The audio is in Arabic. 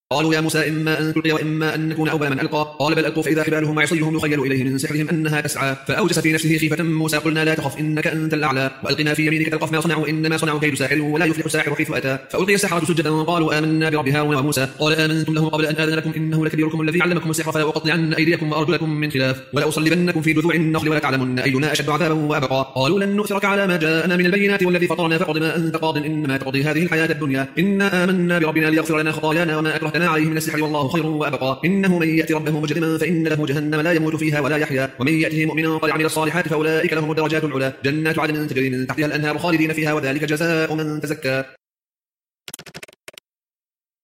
قالوا يا موسى إما أن تلقي وإما أن نكون أول من ألقى. قال بل ألقوا فإذا حبالهم وعصيهم يخيل إليه من سحرهم أنها تسعى. فأوجس في نفسه خيفة موسى قلنا لا تخف إنك أنت الأعلى وألقنا في يمينك تلقف ما صنعوا إنما صنعوا كيد ساحر ولا يفلح الساحر حيث أتى. فألقي السحرة سجدا قالوا آمنا برب هارون وموسى. قال آمنتم له قبل أن آذن لكم إنه لكبيركم الذي علمكم السحر فلا أقطعن أيديكم وأرجلكم من خلاف ولأصلبنكم في جذوع النخل ولتعلمن أينا أشد عذابا وأبقى. قالوا لن نؤثرك على ما جاءنا من البينات والذي فطرنا فاقض ما أنت قاض إنما تقضي هذه الحياة الدنيا إنا آمنا بربنا ليغفر لنا خطايانا وما أكرهتنا عليه من السحر والله خير وأبقى. إنه من يأتي ربه مجرما فإن له جهنم لا يموت فيها ولا يحيا ومن يأته مؤمنا قد عمل الصالحات فأولئك لهم الدرجات العلى جنات عدن تجري من تحتها الأنهار خالدين فيها وذلك جزاء من تزكى.